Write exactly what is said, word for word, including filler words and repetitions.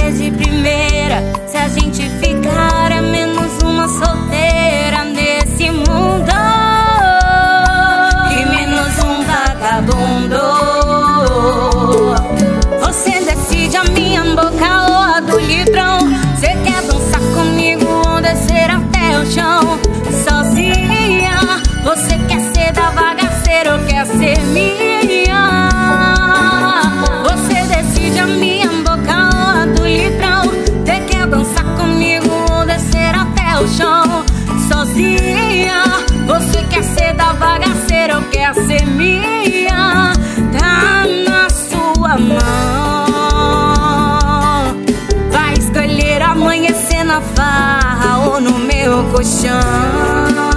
é de primeira. Se a gente ficar é menos uma solteira nesse mundo e menos um vagabundo. Você decide a minha boca ou a do litrão. Você quer dançar comigo ou descer até o chão sozinha? Você quer ser da bagaceira ou quer ser minha? Você decide a minha boca ou a do litrão. Você quer dançar comigo ou descer até o chão sozinha? Você quer ser da bagaceira ou quer ser minha? Tá na sua mão. Vai escolher amanhecer na farra ou no meu colchão.